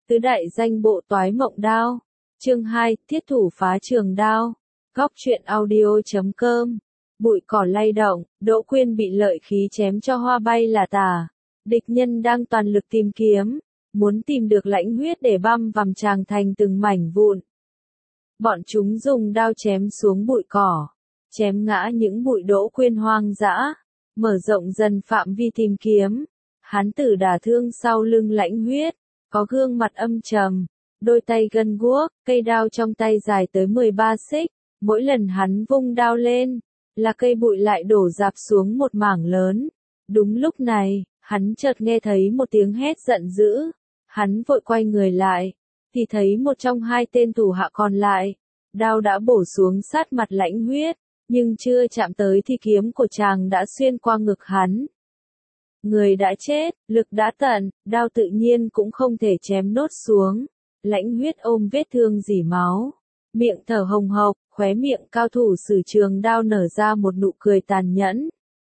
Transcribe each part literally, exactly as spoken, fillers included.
Tứ đại danh bộ toái mộng đao. Chương hai, thiết thủ phá trường đao. Góc truyện audio chấm com. Bụi cỏ lay động, Đỗ Quyên bị lợi khí chém cho hoa bay là tả. Địch nhân đang toàn lực tìm kiếm, muốn tìm được lãnh huyết để băm vằm chàng thành từng mảnh vụn. Bọn chúng dùng đao chém xuống bụi cỏ, chém ngã những bụi Đỗ Quyên hoang dã, mở rộng dần phạm vi tìm kiếm. Hán tử đả thương sau lưng lãnh huyết, có gương mặt âm trầm, đôi tay gân guốc, cây đao trong tay dài tới mười ba xích, mỗi lần hắn vung đao lên, là cây bụi lại đổ rạp xuống một mảng lớn. Đúng lúc này, hắn chợt nghe thấy một tiếng hét giận dữ, hắn vội quay người lại, thì thấy một trong hai tên thủ hạ còn lại, đao đã bổ xuống sát mặt lãnh huyết, nhưng chưa chạm tới thì kiếm của chàng đã xuyên qua ngực hắn. Người đã chết, lực đã tận, đao tự nhiên cũng không thể chém nốt xuống. Lãnh huyết ôm vết thương rỉ máu, miệng thở hồng hộc, khóe miệng cao thủ sử trường đao nở ra một nụ cười tàn nhẫn.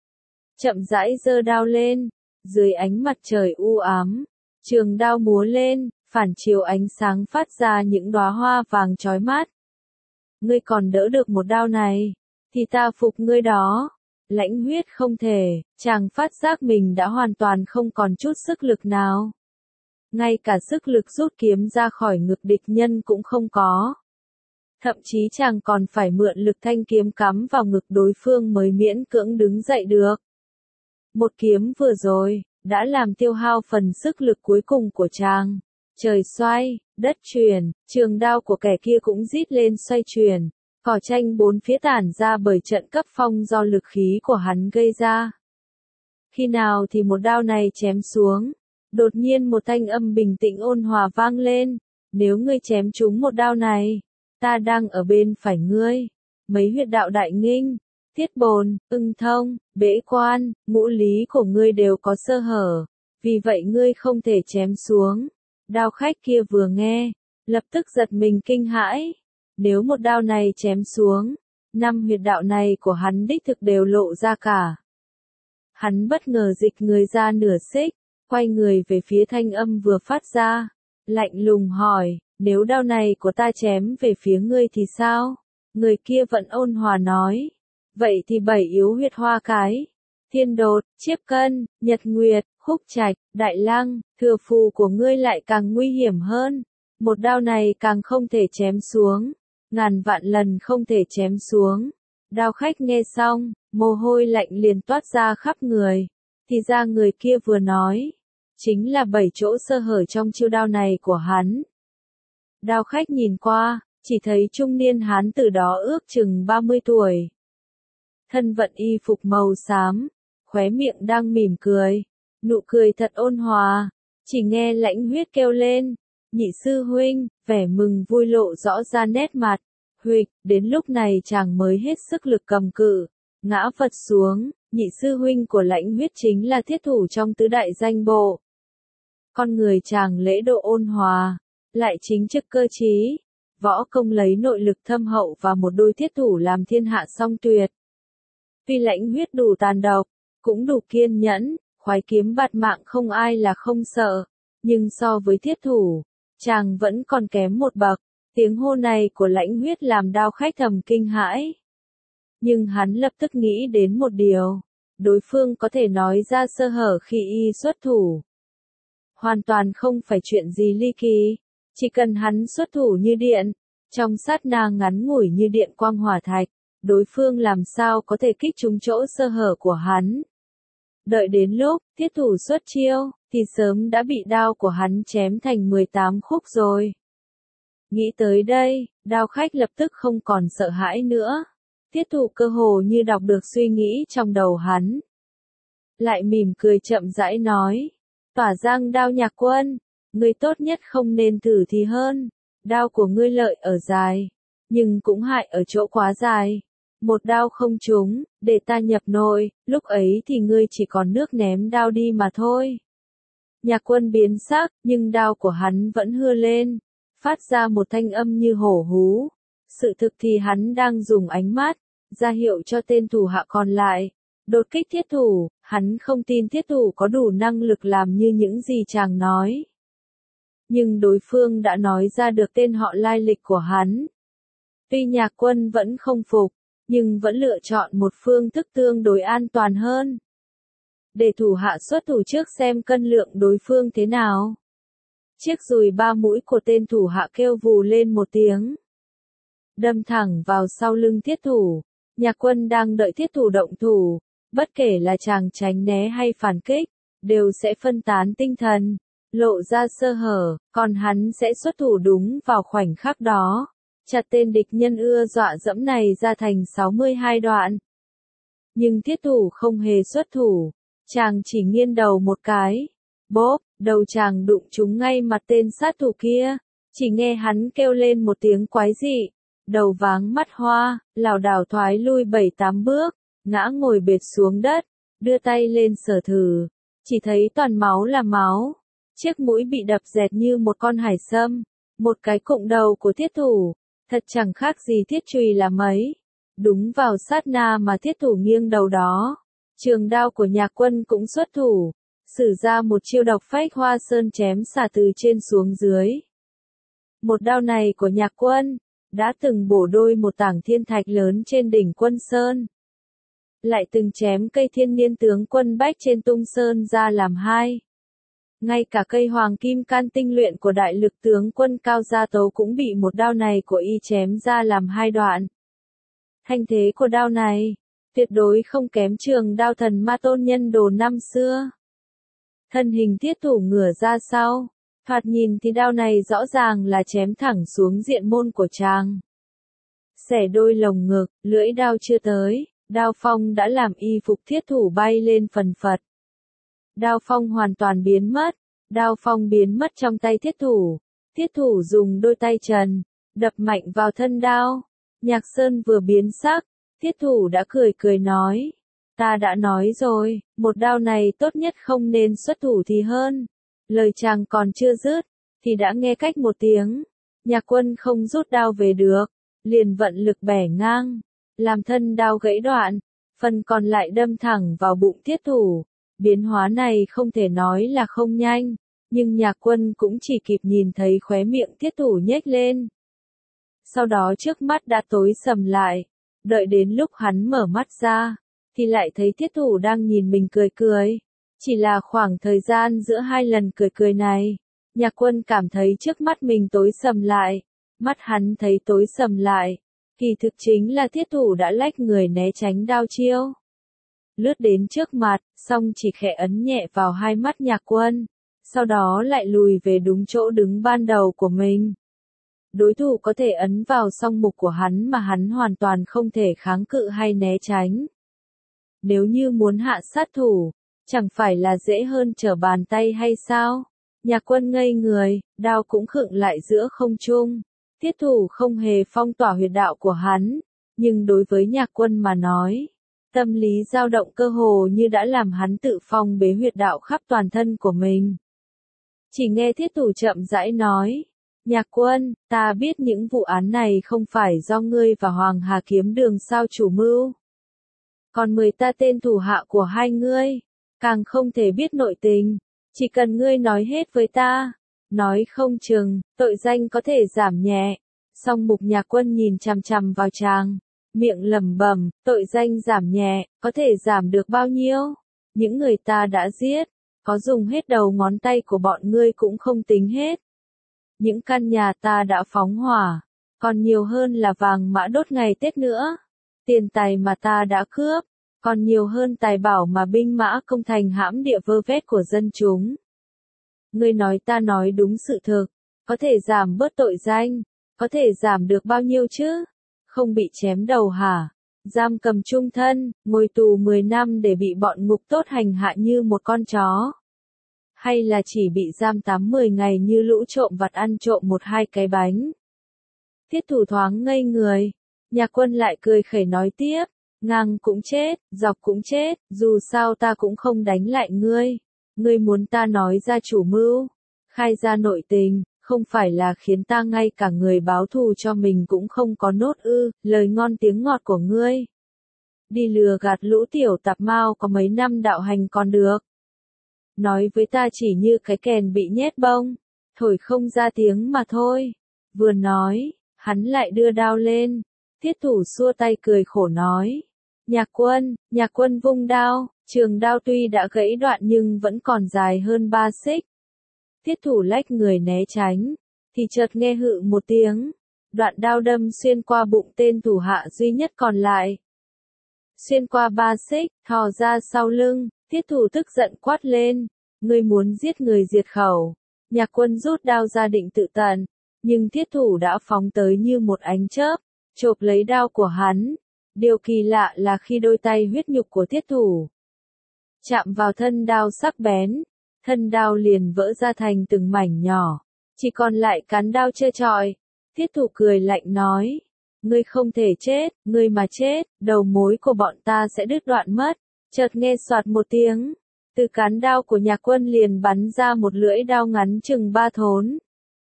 Chậm rãi giơ đao lên, dưới ánh mặt trời u ám, trường đao múa lên, phản chiếu ánh sáng phát ra những đóa hoa vàng chói mắt. Ngươi còn đỡ được một đao này, thì ta phục ngươi đó. Lãnh huyết không thể, chàng phát giác mình đã hoàn toàn không còn chút sức lực nào. Ngay cả sức lực rút kiếm ra khỏi ngực địch nhân cũng không có. Thậm chí chàng còn phải mượn lực thanh kiếm cắm vào ngực đối phương mới miễn cưỡng đứng dậy được. Một kiếm vừa rồi, đã làm tiêu hao phần sức lực cuối cùng của chàng. Trời xoay, đất chuyển, trường đao của kẻ kia cũng rít lên xoay chuyển. Cỏ tranh bốn phía tản ra bởi trận cấp phong do lực khí của hắn gây ra. Khi nào thì một đao này chém xuống, đột nhiên một thanh âm bình tĩnh ôn hòa vang lên, nếu ngươi chém trúng một đao này, ta đang ở bên phải ngươi. Mấy huyệt đạo đại nghinh, thiết bồn, ưng thông, bế quan, ngũ lý của ngươi đều có sơ hở, vì vậy ngươi không thể chém xuống. Đao khách kia vừa nghe, lập tức giật mình kinh hãi. Nếu một đao này chém xuống, năm huyệt đạo này của hắn đích thực đều lộ ra cả. Hắn bất ngờ dịch người ra nửa xích, quay người về phía thanh âm vừa phát ra, lạnh lùng hỏi, nếu đao này của ta chém về phía ngươi thì sao? Người kia vẫn ôn hòa nói, vậy thì bảy yếu huyệt hoa cái, thiên đột, chiếp cân, nhật nguyệt, khúc trạch, đại lăng, thừa phù của ngươi lại càng nguy hiểm hơn. Một đao này càng không thể chém xuống, ngàn vạn lần không thể chém xuống. Đao khách nghe xong, mồ hôi lạnh liền toát ra khắp người. Thì ra người kia vừa nói, chính là bảy chỗ sơ hở trong chiêu đao này của hắn. Đao khách nhìn qua, chỉ thấy trung niên hán tử đó ước chừng ba mươi tuổi. Thân vận y phục màu xám, khóe miệng đang mỉm cười, nụ cười thật ôn hòa. Chỉ nghe lãnh huyết kêu lên, nhị sư huynh, vẻ mừng vui lộ rõ ra nét mặt. Huỵch, đến lúc này chàng mới hết sức lực cầm cự, ngã phật xuống. Nhị sư huynh của lãnh huyết chính là thiết thủ trong tứ đại danh bộ. Con người chàng lễ độ ôn hòa, lại chính trực cơ trí, võ công lấy nội lực thâm hậu và một đôi thiết thủ làm thiên hạ song tuyệt. Tuy lãnh huyết đủ tàn độc, cũng đủ kiên nhẫn, khoái kiếm bạt mạng không ai là không sợ, nhưng so với thiết thủ, chàng vẫn còn kém một bậc. Tiếng hô này của lãnh huyết làm đao khách thầm kinh hãi. Nhưng hắn lập tức nghĩ đến một điều, đối phương có thể nói ra sơ hở khi y xuất thủ. Hoàn toàn không phải chuyện gì ly kỳ, chỉ cần hắn xuất thủ như điện, trong sát na ngắn ngủi như điện quang hỏa thạch, đối phương làm sao có thể kích trúng chỗ sơ hở của hắn. Đợi đến lúc thiết thủ xuất chiêu, thì sớm đã bị đao của hắn chém thành mười tám khúc rồi. Nghĩ tới đây, đao khách lập tức không còn sợ hãi nữa. Thiết thủ cơ hồ như đọc được suy nghĩ trong đầu hắn. Lại mỉm cười chậm rãi nói, tỏa giang đao nhạc quân, ngươi tốt nhất không nên thử thì hơn. Đao của ngươi lợi ở dài, nhưng cũng hại ở chỗ quá dài. Một đao không trúng, để ta nhập nội, lúc ấy thì ngươi chỉ còn nước ném đao đi mà thôi. Nhạc quân biến sắc, nhưng đao của hắn vẫn hưa lên, phát ra một thanh âm như hổ hú. Sự thực thì hắn đang dùng ánh mắt, ra hiệu cho tên thủ hạ còn lại, đột kích thiết thủ. Hắn không tin thiết thủ có đủ năng lực làm như những gì chàng nói. nhưng đối phương đã nói ra được tên họ lai lịch của hắn. Tuy Nhạc Quân vẫn không phục, nhưng vẫn lựa chọn một phương thức tương đối an toàn hơn. Để thủ hạ xuất thủ trước xem cân lượng đối phương thế nào. Chiếc dùi ba mũi của tên thủ hạ kêu vù lên một tiếng. Đâm thẳng vào sau lưng thiết thủ. Nhạc Quân đang đợi thiết thủ động thủ, bất kể là chàng tránh né hay phản kích, đều sẽ phân tán tinh thần, lộ ra sơ hở, còn hắn sẽ xuất thủ đúng vào khoảnh khắc đó, chặt tên địch nhân ưa dọa dẫm này ra thành sáu mươi hai đoạn. Nhưng thiết thủ không hề xuất thủ, chàng chỉ nghiêng đầu một cái, bốp, đầu chàng đụng trúng ngay mặt tên sát thủ kia, chỉ nghe hắn kêu lên một tiếng quái dị, đầu váng mắt hoa, lảo đảo thoái lui bảy tám bước, ngã ngồi bệt xuống đất, đưa tay lên sờ thử, chỉ thấy toàn máu là máu, chiếc mũi bị đập dẹt như một con hải sâm, một cái cụng đầu của thiết thủ, thật chẳng khác gì thiết chùy là mấy. Đúng vào sát na mà thiết thủ nghiêng đầu đó, trường đao của Nhạc Quân cũng xuất thủ, sử ra một chiêu độc phách hoa sơn chém xả từ trên xuống dưới. Một đao này của Nhạc Quân đã từng bổ đôi một tảng thiên thạch lớn trên đỉnh Quân Sơn, lại từng chém cây thiên niên tướng quân bách trên tung sơn ra làm hai. Ngay cả cây hoàng kim can tinh luyện của đại lực tướng quân Cao Gia Tấu cũng bị một đao này của y chém ra làm hai đoạn. Thanh thế của đao này, tuyệt đối không kém trường đao thần ma tôn nhân đồ năm xưa. Thân hình thiết thủ ngửa ra sau, thoạt nhìn thì đao này rõ ràng là chém thẳng xuống diện môn của chàng. Xẻ đôi lồng ngực, lưỡi đao chưa tới, đao phong đã làm y phục thiết thủ bay lên phần phật. Đao phong hoàn toàn biến mất, đao phong biến mất trong tay thiết thủ, thiết thủ dùng đôi tay trần, đập mạnh vào thân đao. Nhạc Sơn vừa biến sắc, thiết thủ đã cười cười nói, ta đã nói rồi, một đao này tốt nhất không nên xuất thủ thì hơn. Lời chàng còn chưa dứt, thì đã nghe cách một tiếng, Nhạc Quân không rút đao về được, liền vận lực bẻ ngang, làm thân đao gãy đoạn, phần còn lại đâm thẳng vào bụng thiết thủ. Biến hóa này không thể nói là không nhanh, nhưng Nhạc Quân cũng chỉ kịp nhìn thấy khóe miệng thiết thủ nhếch lên. Sau đó trước mắt đã tối sầm lại, đợi đến lúc hắn mở mắt ra, thì lại thấy thiết thủ đang nhìn mình cười cười. Chỉ là khoảng thời gian giữa hai lần cười cười này, Nhạc Quân cảm thấy trước mắt mình tối sầm lại, mắt hắn thấy tối sầm lại, kỳ thực chính là thiết thủ đã lách người né tránh đao chiêu. Lướt đến trước mặt, xong chỉ khẽ ấn nhẹ vào hai mắt Nhạc Quân, sau đó lại lùi về đúng chỗ đứng ban đầu của mình. Đối thủ có thể ấn vào song mục của hắn mà hắn hoàn toàn không thể kháng cự hay né tránh. Nếu như muốn hạ sát thủ, chẳng phải là dễ hơn trở bàn tay hay sao? Nhạc Quân ngây người, đao cũng khựng lại giữa không trung. Thiết thủ không hề phong tỏa huyệt đạo của hắn, nhưng đối với Nhạc Quân mà nói, tâm lý dao động cơ hồ như đã làm hắn tự phong bế huyệt đạo khắp toàn thân của mình. Chỉ nghe thiết thủ chậm rãi nói, Nhạc Quân, ta biết những vụ án này không phải do ngươi và Hoàng Hà Kiếm Đường sao chủ mưu. Còn mười ta tên thủ hạ của hai ngươi, càng không thể biết nội tình, chỉ cần ngươi nói hết với ta, nói không chừng, tội danh có thể giảm nhẹ. Song mục Nhạc Quân nhìn chằm chằm vào chàng, miệng lẩm bẩm, tội danh giảm nhẹ, có thể giảm được bao nhiêu? Những người ta đã giết, có dùng hết đầu ngón tay của bọn ngươi cũng không tính hết. Những căn nhà ta đã phóng hỏa, còn nhiều hơn là vàng mã đốt ngày Tết nữa. Tiền tài mà ta đã cướp, còn nhiều hơn tài bảo mà binh mã công thành hãm địa vơ vét của dân chúng. Ngươi nói ta nói đúng sự thực, có thể giảm bớt tội danh, có thể giảm được bao nhiêu chứ? Không bị chém đầu hả? Giam cầm chung thân, ngồi tù mười năm để bị bọn ngục tốt hành hạ như một con chó? Hay là chỉ bị giam tám mười ngày như lũ trộm vặt ăn trộm một hai cái bánh? Thiết thủ thoáng ngây người, Nhạc Quân lại cười khẩy nói tiếp, ngang cũng chết, dọc cũng chết, dù sao ta cũng không đánh lại ngươi. Ngươi muốn ta nói ra chủ mưu, khai ra nội tình, không phải là khiến ta ngay cả người báo thù cho mình cũng không có nốt ư? Lời ngon tiếng ngọt của ngươi, đi lừa gạt lũ tiểu tạp mao có mấy năm đạo hành còn được. Nói với ta chỉ như cái kèn bị nhét bông, thổi không ra tiếng mà thôi. Vừa nói, hắn lại đưa đao lên. Thiết thủ xua tay cười khổ nói. Nhạc quân, nhạc quân vung đao, trường đao tuy đã gãy đoạn nhưng vẫn còn dài hơn ba xích. Thiết thủ lách người né tránh, thì chợt nghe hự một tiếng. Đoạn đao đâm xuyên qua bụng tên thủ hạ duy nhất còn lại. Xuyên qua ba xích, thò ra sau lưng, thiết thủ tức giận quát lên. Ngươi muốn giết người diệt khẩu. Nhạc quân rút đao ra định tự tận, nhưng thiết thủ đã phóng tới như một ánh chớp, chộp lấy đao của hắn. Điều kỳ lạ là khi đôi tay huyết nhục của thiết thủ chạm vào thân đao sắc bén, thân đao liền vỡ ra thành từng mảnh nhỏ, chỉ còn lại cán đao trơ trọi. Thiết thủ cười lạnh nói, ngươi không thể chết, ngươi mà chết, đầu mối của bọn ta sẽ đứt đoạn mất. Chợt nghe soạt một tiếng, từ cán đao của nhạc quân liền bắn ra một lưỡi đao ngắn chừng ba thốn,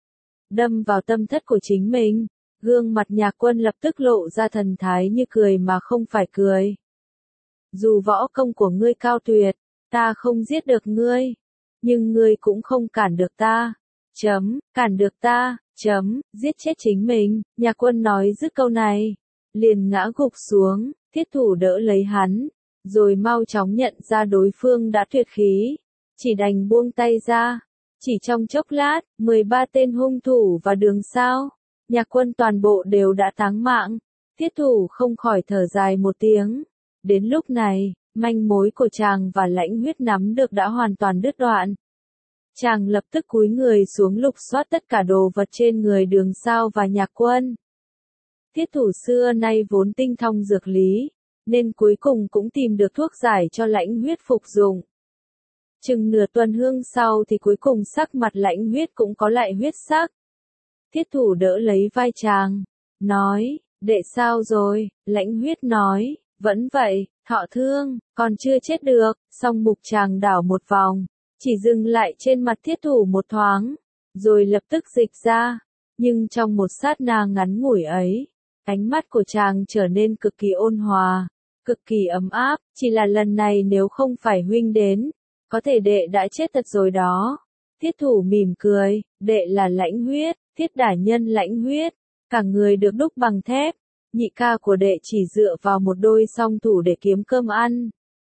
đâm vào tâm thất của chính mình. Gương mặt nhạc quân lập tức lộ ra thần thái như cười mà không phải cười. Dù võ công của ngươi cao tuyệt, ta không giết được ngươi, nhưng ngươi cũng không cản được ta. Chấm, cản được ta, chấm, giết chết chính mình. Nhạc quân nói dứt câu này, liền ngã gục xuống, thiết thủ đỡ lấy hắn, rồi mau chóng nhận ra đối phương đã tuyệt khí, chỉ đành buông tay ra. Chỉ trong chốc lát, mười ba tên hung thủ và đường sao, nhạc quân toàn bộ đều đã táng mạng. Thiết thủ không khỏi thở dài một tiếng. Đến lúc này, manh mối của chàng và Lãnh Huyết nắm được đã hoàn toàn đứt đoạn. Chàng lập tức cúi người xuống lục soát tất cả đồ vật trên người đường sao và nhạc quân. Thiết thủ xưa nay vốn tinh thông dược lý, nên cuối cùng cũng tìm được thuốc giải cho Lãnh Huyết phục dụng. Chừng nửa tuần hương sau thì cuối cùng sắc mặt Lãnh Huyết cũng có lại huyết sắc. Thiết thủ đỡ lấy vai chàng, nói, đệ sao rồi? Lãnh Huyết nói, vẫn vậy, thọ thương, còn chưa chết được. Song mục chàng đảo một vòng, chỉ dừng lại trên mặt thiết thủ một thoáng, rồi lập tức dịch ra. Nhưng trong một sát na ngắn ngủi ấy, ánh mắt của chàng trở nên cực kỳ ôn hòa, cực kỳ ấm áp. Chỉ là lần này nếu không phải huynh đến, có thể đệ đã chết thật rồi đó. Thiết thủ mỉm cười, đệ là Lãnh Huyết, Thiết đả nhân Lãnh Huyết, cả người được đúc bằng thép. Nhị ca của đệ chỉ dựa vào một đôi song thủ để kiếm cơm ăn.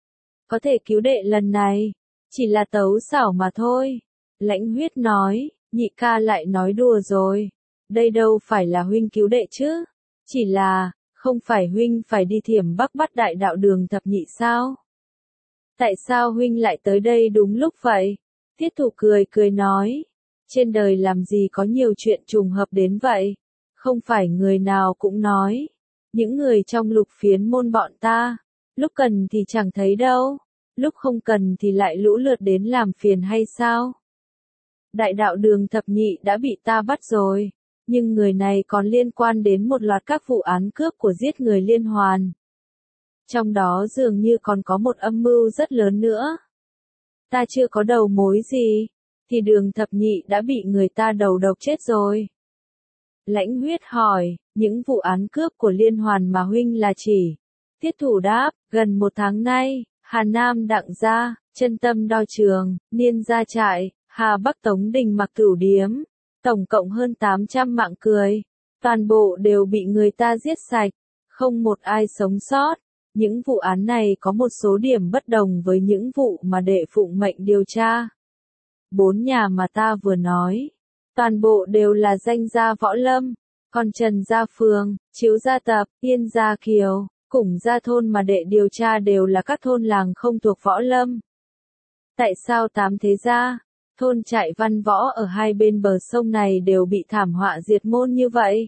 Có thể cứu đệ lần này, chỉ là tấu xảo mà thôi. Lãnh Huyết nói, nhị ca lại nói đùa rồi. Đây đâu phải là huynh cứu đệ chứ. Chỉ là, không phải huynh phải đi Thiểm Bắc bắt đại đạo Đường Thập Nhị sao? Tại sao huynh lại tới đây đúng lúc vậy? Thiết thủ cười cười nói, trên đời làm gì có nhiều chuyện trùng hợp đến vậy? Không phải người nào cũng nói. Những người trong lục phiến môn bọn ta, lúc cần thì chẳng thấy đâu, lúc không cần thì lại lũ lượt đến làm phiền hay sao? Đại đạo Đường Thập Nhị đã bị ta bắt rồi, nhưng người này còn liên quan đến một loạt các vụ án cướp của giết người liên hoàn. Trong đó dường như còn có một âm mưu rất lớn nữa. Ta chưa có đầu mối gì, thì Đường Thập Nhị đã bị người ta đầu độc chết rồi. Lãnh Huyết hỏi, những vụ án cướp của liên hoàn mà huynh là chỉ? Thiết thủ đáp, gần một tháng nay, Hà Nam Đặng Gia, Chân Tâm Đo Trường, Niên Gia Trại, Hà Bắc Tống Đình Mặc Cửu Điếm, tổng cộng hơn tám trăm mạng cười, toàn bộ đều bị người ta giết sạch, không một ai sống sót. Những vụ án này có một số điểm bất đồng với những vụ mà đệ phụng mệnh điều tra. Bốn nhà mà ta vừa nói, toàn bộ đều là danh gia võ lâm, còn Trần Gia Phường, Chiếu Gia Tập, Yên Gia Kiều, Củng Gia Thôn mà đệ điều tra đều là các thôn làng không thuộc võ lâm. Tại sao tám thế gia, thôn trại văn võ ở hai bên bờ sông này đều bị thảm họa diệt môn như vậy?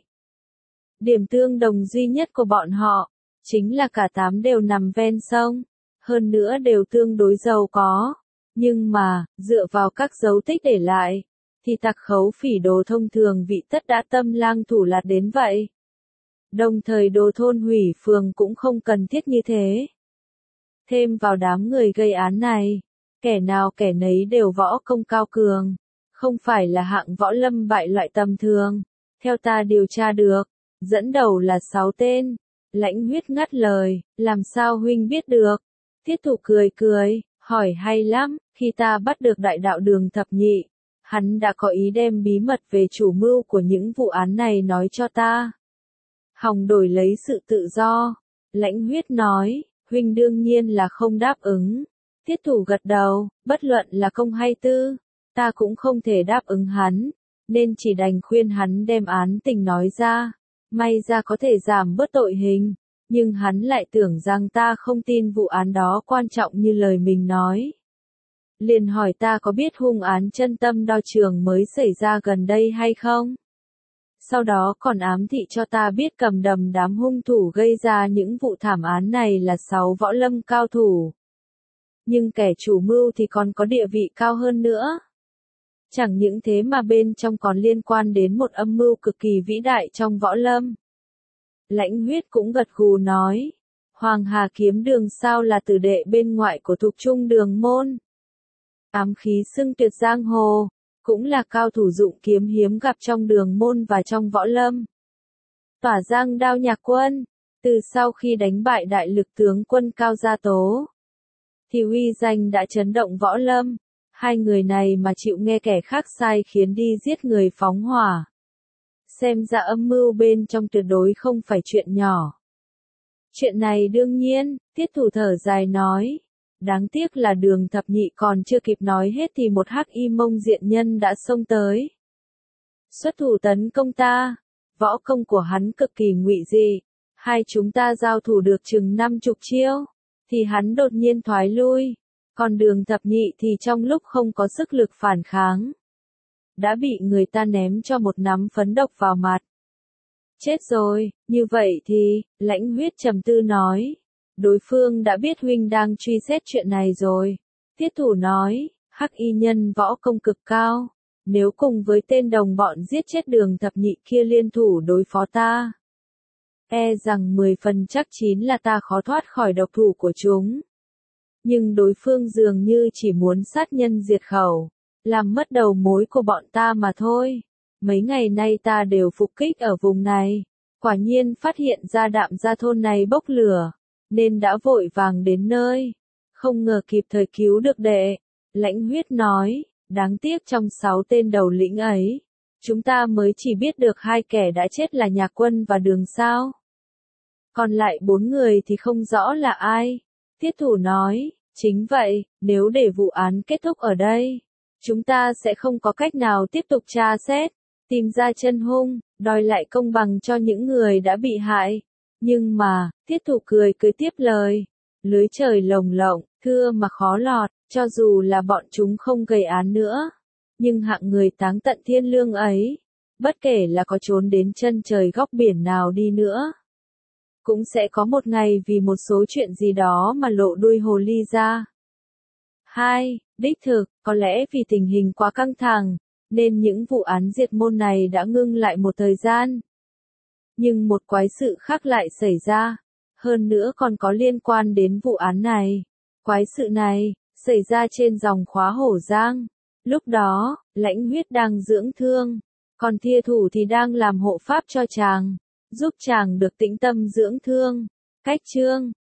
Điểm tương đồng duy nhất của bọn họ, chính là cả tám đều nằm ven sông, hơn nữa đều tương đối giàu có. Nhưng mà, dựa vào các dấu tích để lại, thì tặc khấu phỉ đồ thông thường vị tất đã tâm lang thủ lạt đến vậy. Đồng thời đồ thôn hủy phường cũng không cần thiết như thế. Thêm vào đám người gây án này, kẻ nào kẻ nấy đều võ công cao cường, không phải là hạng võ lâm bại loại tầm thường. Theo ta điều tra được, dẫn đầu là sáu tên. Lãnh Huyết ngắt lời, làm sao huynh biết được? Thiết thủ cười cười, hỏi hay lắm, khi ta bắt được đại đạo Đường Thập Nhị, Hắn đã có ý đem bí mật về chủ mưu của những vụ án này nói cho ta. Hòng đổi lấy sự tự do. Lãnh Huyết nói, huynh đương nhiên là không đáp ứng. Tiết Thủ gật đầu, bất luận là công hay tư, ta cũng không thể đáp ứng hắn, nên chỉ đành khuyên hắn đem án tình nói ra, may ra có thể giảm bớt tội hình, nhưng hắn lại tưởng rằng ta không tin vụ án đó quan trọng như lời mình nói. Liền hỏi ta có biết hung án Chân Tâm Đao Trường mới xảy ra gần đây hay không? Sau đó còn ám thị cho ta biết cầm đầm đám hung thủ gây ra những vụ thảm án này là sáu võ lâm cao thủ. Nhưng kẻ chủ mưu thì còn có địa vị cao hơn nữa. Chẳng những thế mà bên trong còn liên quan đến một âm mưu cực kỳ vĩ đại trong võ lâm. Lãnh Huyết cũng gật gù nói, Hoàng Hà Kiếm Đường sao là tử đệ bên ngoại của Thục Trung Đường môn. Ám khí xưng tuyệt giang hồ, cũng là cao thủ dụng kiếm hiếm gặp trong đường môn và trong võ lâm. Tỏa Giang Đao Nhạc Quân, từ sau khi đánh bại đại lực tướng quân Cao Gia Tố, thì uy danh đã chấn động võ lâm, hai người này mà chịu nghe kẻ khác sai khiến đi giết người phóng hỏa. Xem ra âm mưu bên trong tuyệt đối không phải chuyện nhỏ. Chuyện này đương nhiên, Tiết Thủ thở dài nói. Đáng tiếc là Đường Thập Nhị còn chưa kịp nói hết thì một hắc y mông diện nhân đã xông tới. Xuất thủ tấn công ta, võ công của hắn cực kỳ ngụy dị, hai chúng ta giao thủ được chừng năm chục chiêu, thì hắn đột nhiên thoái lui, còn Đường Thập Nhị thì trong lúc không có sức lực phản kháng, đã bị người ta ném cho một nắm phấn độc vào mặt. Chết rồi, như vậy thì, Lãnh Huyết trầm tư nói. Đối phương đã biết huynh đang truy xét chuyện này rồi. Tiết Thủ nói, hắc y nhân võ công cực cao. Nếu cùng với tên đồng bọn giết chết Đường Thập Nhị kia liên thủ đối phó ta, e rằng mười phần chắc chín là ta khó thoát khỏi độc thủ của chúng. Nhưng đối phương dường như chỉ muốn sát nhân diệt khẩu, làm mất đầu mối của bọn ta mà thôi. Mấy ngày nay ta đều phục kích ở vùng này, quả nhiên phát hiện ra Đạm Gia thôn này bốc lửa, nên đã vội vàng đến nơi, không ngờ kịp thời cứu được đệ. Lãnh Huyết nói, đáng tiếc trong sáu tên đầu lĩnh ấy, chúng ta mới chỉ biết được hai kẻ đã chết là Nhạc Quân và Đường sao. Còn lại bốn người thì không rõ là ai. Tiết Thủ nói, chính vậy, nếu để vụ án kết thúc ở đây, chúng ta sẽ không có cách nào tiếp tục tra xét, tìm ra chân hung, đòi lại công bằng cho những người đã bị hại. Nhưng mà, Tiết Thủ cười cười tiếp lời, lưới trời lồng lộng, thưa mà khó lọt, cho dù là bọn chúng không gây án nữa, nhưng hạng người táng tận thiên lương ấy, bất kể là có trốn đến chân trời góc biển nào đi nữa, cũng sẽ có một ngày vì một số chuyện gì đó mà lộ đuôi hồ ly ra. Hai, đích thực, có lẽ vì tình hình quá căng thẳng, nên những vụ án diệt môn này đã ngưng lại một thời gian. Nhưng một quái sự khác lại xảy ra, hơn nữa còn có liên quan đến vụ án này. Quái sự này, xảy ra trên dòng khóa Hổ Giang. Lúc đó, Lãnh Huyết đang dưỡng thương, còn Thia Thủ thì đang làm hộ pháp cho chàng, giúp chàng được tĩnh tâm dưỡng thương. Cách chương